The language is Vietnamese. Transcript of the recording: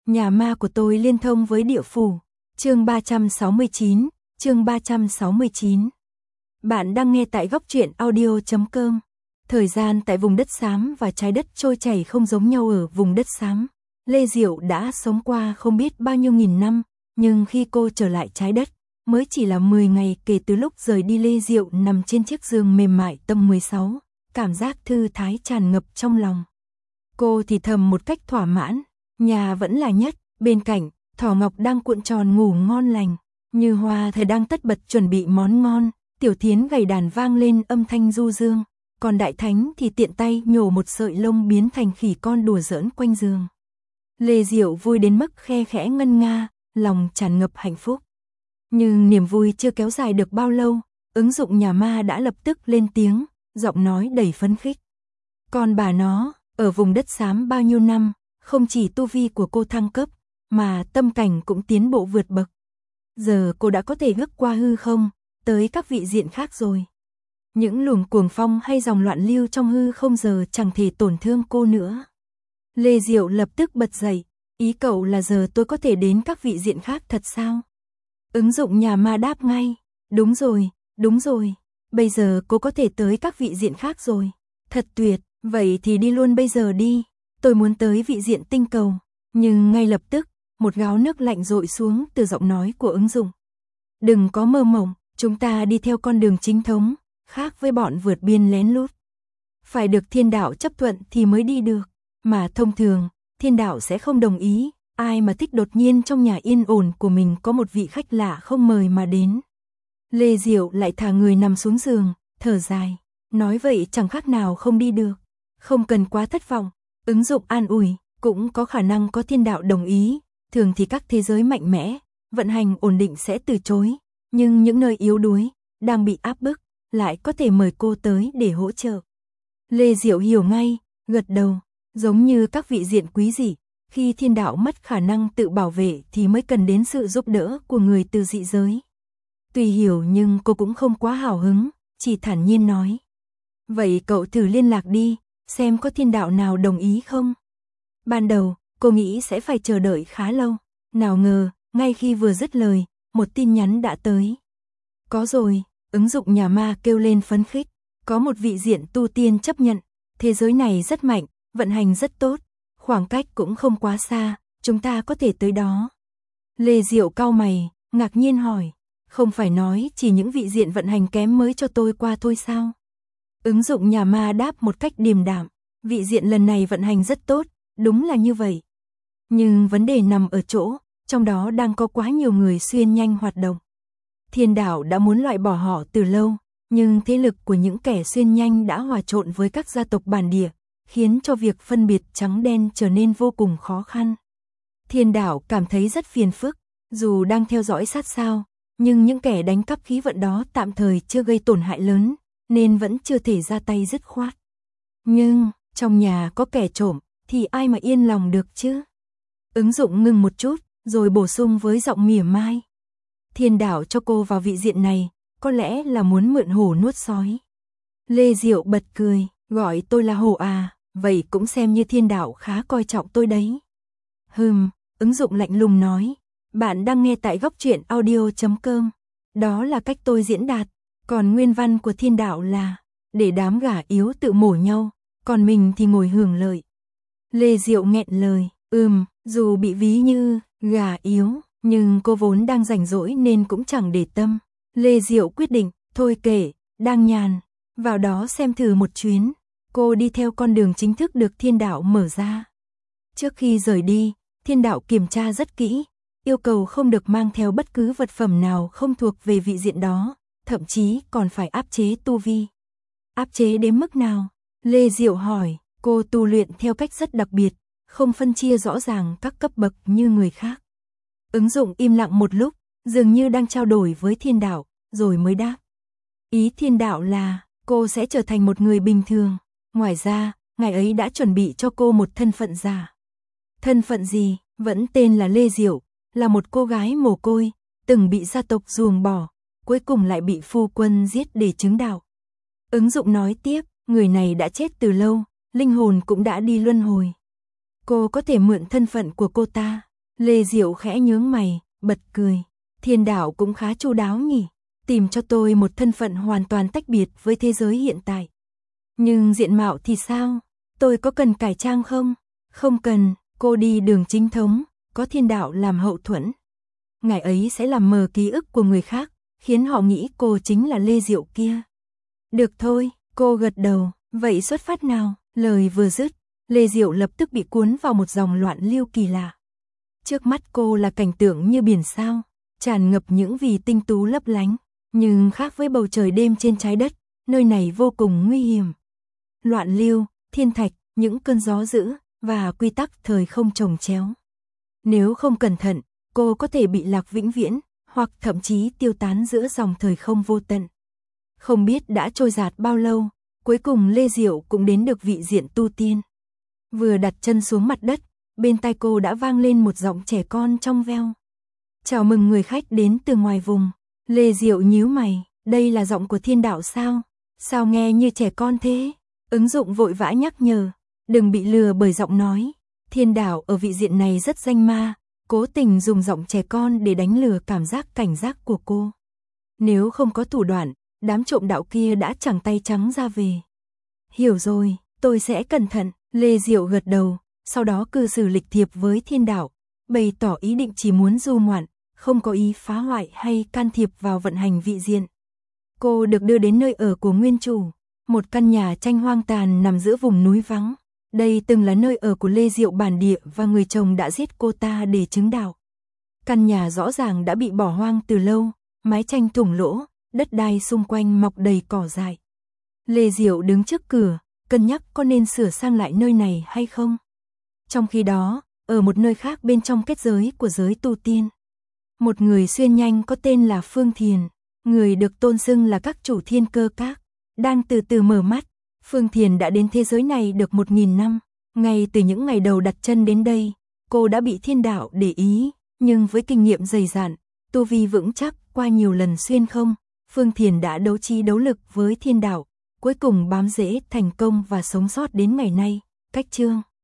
Nhà ma của tôi liên thông với địa phủ. Chương 369, chương 369. Bạn đang nghe tại góc truyện audio.com. Thời gian tại vùng đất xám và trái đất trôi chảy không giống nhau ở vùng đất xám. Lê Diệu đã sống qua không biết bao nhiêu nghìn năm, nhưng khi cô trở lại trái đất, mới chỉ là 10 ngày kể từ lúc rời đi. Lê Diệu nằm trên chiếc giường mềm mại tầng 16, cảm giác thư thái tràn ngập trong lòng. Cô thì thầm một cách thỏa mãn, nhà vẫn là nhất, bên cạnh, Thỏ Ngọc đang cuộn tròn ngủ ngon lành, Như Hoa thì đang tất bật chuẩn bị món ngon, Tiểu Thiến gảy đàn vang lên âm thanh du dương, còn Đại Thánh thì tiện tay nhổ một sợi lông biến thành khỉ con đùa giỡn quanh giường. Lê Diệu vui đến mức khe khẽ ngân nga, lòng tràn ngập hạnh phúc. Nhưng niềm vui chưa kéo dài được bao lâu, ứng dụng nhà ma đã lập tức lên tiếng, giọng nói đầy phấn khích. Còn bà nó, ở vùng đất xám bao nhiêu năm, không chỉ tu vi của cô thăng cấp, mà tâm cảnh cũng tiến bộ vượt bậc. Giờ cô đã có thể ngước qua hư không, tới các vị diện khác rồi. Những luồng cuồng phong hay dòng loạn lưu trong hư không giờ chẳng thể tổn thương cô nữa. Lê Diệu lập tức bật dậy, ý cậu là giờ tôi có thể đến các vị diện khác thật sao? Ứng dụng nhà ma đáp ngay, đúng rồi, bây giờ cô có thể tới các vị diện khác rồi. Thật tuyệt, vậy thì đi luôn bây giờ đi, tôi muốn tới vị diện tinh cầu. Nhưng ngay lập tức, một gáo nước lạnh dội xuống từ giọng nói của ứng dụng. Đừng có mơ mộng, chúng ta đi theo con đường chính thống, khác với bọn vượt biên lén lút. Phải được thiên đạo chấp thuận thì mới đi được, mà thông thường, thiên đạo sẽ không đồng ý, ai mà thích đột nhiên trong nhà yên ổn của mình có một vị khách lạ không mời mà đến. Lê Diệu lại thả người nằm xuống giường, thở dài, nói vậy chẳng khác nào không đi được, không cần quá thất vọng, ứng dụng an ủi, cũng có khả năng có thiên đạo đồng ý, thường thì các thế giới mạnh mẽ, vận hành ổn định sẽ từ chối, nhưng những nơi yếu đuối, đang bị áp bức, lại có thể mời cô tới để hỗ trợ. Lê Diệu hiểu ngay, gật đầu, giống như các vị diện quý dị, khi thiên đạo mất khả năng tự bảo vệ thì mới cần đến sự giúp đỡ của người từ dị giới. Tuy hiểu nhưng cô cũng không quá hào hứng, chỉ thản nhiên nói. Vậy cậu thử liên lạc đi, xem có thiên đạo nào đồng ý không? Ban đầu, cô nghĩ sẽ phải chờ đợi khá lâu, nào ngờ, ngay khi vừa dứt lời, một tin nhắn đã tới. Có rồi, ứng dụng nhà ma kêu lên phấn khích, có một vị diện tu tiên chấp nhận, thế giới này rất mạnh, vận hành rất tốt, khoảng cách cũng không quá xa, chúng ta có thể tới đó. Lê Diệu cau mày, ngạc nhiên hỏi, không phải nói chỉ những vị diện vận hành kém mới cho tôi qua thôi sao? Ứng dụng nhà ma đáp một cách điềm đạm, vị diện lần này vận hành rất tốt, đúng là như vậy. Nhưng vấn đề nằm ở chỗ, trong đó đang có quá nhiều người xuyên nhanh hoạt động. Thiên đạo đã muốn loại bỏ họ từ lâu, nhưng thế lực của những kẻ xuyên nhanh đã hòa trộn với các gia tộc bản địa, khiến cho việc phân biệt trắng đen trở nên vô cùng khó khăn. Thiên đạo cảm thấy rất phiền phức, dù đang theo dõi sát sao, nhưng những kẻ đánh cắp khí vận đó tạm thời chưa gây tổn hại lớn, nên vẫn chưa thể ra tay dứt khoát. Nhưng, trong nhà có kẻ trộm, thì ai mà yên lòng được chứ? Ứng dụng ngừng một chút, rồi bổ sung với giọng mỉa mai. Thiên đạo cho cô vào vị diện này, có lẽ là muốn mượn hổ nuốt sói. Lê Diệu bật cười, gọi tôi là hổ à, vậy cũng xem như thiên đạo khá coi trọng tôi đấy. Ứng dụng lạnh lùng nói, bạn đang nghe tại góc truyện audio.com, đó là cách tôi diễn đạt, còn nguyên văn của thiên đạo là, để đám gà yếu tự mổ nhau, còn mình thì ngồi hưởng lợi. Lê Diệu nghẹn lời, dù bị ví như gà yếu, nhưng cô vốn đang rảnh rỗi nên cũng chẳng để tâm. Lê Diệu quyết định, thôi kệ, đang nhàn, vào đó xem thử một chuyến. Cô đi theo con đường chính thức được thiên đạo mở ra. Trước khi rời đi, thiên đạo kiểm tra rất kỹ, yêu cầu không được mang theo bất cứ vật phẩm nào không thuộc về vị diện đó, thậm chí còn phải áp chế tu vi. Áp chế đến mức nào? Lê Diệu hỏi, cô tu luyện theo cách rất đặc biệt, không phân chia rõ ràng các cấp bậc như người khác. Ứng dụng im lặng một lúc, dường như đang trao đổi với thiên đạo, rồi mới đáp. Ý thiên đạo là, cô sẽ trở thành một người bình thường. Ngoài ra, ngài ấy đã chuẩn bị cho cô một thân phận giả. Thân phận gì? Vẫn tên là Lê Diệu, là một cô gái mồ côi, từng bị gia tộc ruồng bỏ, cuối cùng lại bị phu quân giết để chứng đạo. Ứng dụng nói tiếp, người này đã chết từ lâu, linh hồn cũng đã đi luân hồi. Cô có thể mượn thân phận của cô ta, Lê Diệu khẽ nhướng mày, bật cười. Thiên đạo cũng khá chu đáo nhỉ, tìm cho tôi một thân phận hoàn toàn tách biệt với thế giới hiện tại. Nhưng diện mạo thì sao? Tôi có cần cải trang không? Không cần, cô đi đường chính thống, có thiên đạo làm hậu thuẫn. Ngài ấy sẽ làm mờ ký ức của người khác, khiến họ nghĩ cô chính là Lê Diệu kia. Được thôi, cô gật đầu, vậy xuất phát nào? Lời vừa dứt, Lê Diệu lập tức bị cuốn vào một dòng loạn lưu kỳ lạ. Trước mắt cô là cảnh tượng như biển sao, tràn ngập những vì tinh tú lấp lánh, nhưng khác với bầu trời đêm trên trái đất, nơi này vô cùng nguy hiểm. Loạn lưu, thiên thạch, những cơn gió dữ, và quy tắc thời không chồng chéo. Nếu không cẩn thận, cô có thể bị lạc vĩnh viễn, hoặc thậm chí tiêu tán giữa dòng thời không vô tận. Không biết đã trôi dạt bao lâu, cuối cùng Lê Diệu cũng đến được vị diện tu tiên. Vừa đặt chân xuống mặt đất, bên tai cô đã vang lên một giọng trẻ con trong veo. Chào mừng người khách đến từ ngoài vùng. Lê Diệu nhíu mày, đây là giọng của thiên đạo sao? Sao nghe như trẻ con thế? Ứng dụng vội vã nhắc nhở, đừng bị lừa bởi giọng nói. Thiên đạo ở vị diện này rất danh ma, cố tình dùng giọng trẻ con để đánh lừa cảm giác cảnh giác của cô. Nếu không có thủ đoạn, đám trộm đạo kia đã chẳng tay trắng ra về. Hiểu rồi, tôi sẽ cẩn thận. Lê Diệu gật đầu, sau đó cư xử lịch thiệp với thiên đạo, bày tỏ ý định chỉ muốn du ngoạn, không có ý phá hoại hay can thiệp vào vận hành vị diện. Cô được đưa đến nơi ở của nguyên chủ, một căn nhà tranh hoang tàn nằm giữa vùng núi vắng. Đây từng là nơi ở của Lê Diệu bản địa và người chồng đã giết cô ta để chứng đạo. Căn nhà rõ ràng đã bị bỏ hoang từ lâu, mái tranh thủng lỗ, đất đai xung quanh mọc đầy cỏ dại. Lê Diệu đứng trước cửa, cân nhắc có nên sửa sang lại nơi này hay không. Trong khi đó, ở một nơi khác bên trong kết giới của giới tu tiên, một người xuyên nhanh có tên là Phương Thiền, người được tôn xưng là các chủ thiên cơ các, đang từ từ mở mắt. Phương Thiền đã đến thế giới này được 1000 năm, ngay từ những ngày đầu đặt chân đến đây, cô đã bị thiên đạo để ý, nhưng với kinh nghiệm dày dạn, tu vi vững chắc qua nhiều lần xuyên không, Phương Thiền đã đấu trí đấu lực với thiên đạo, cuối cùng bám rễ thành công và sống sót đến ngày nay. Cách chương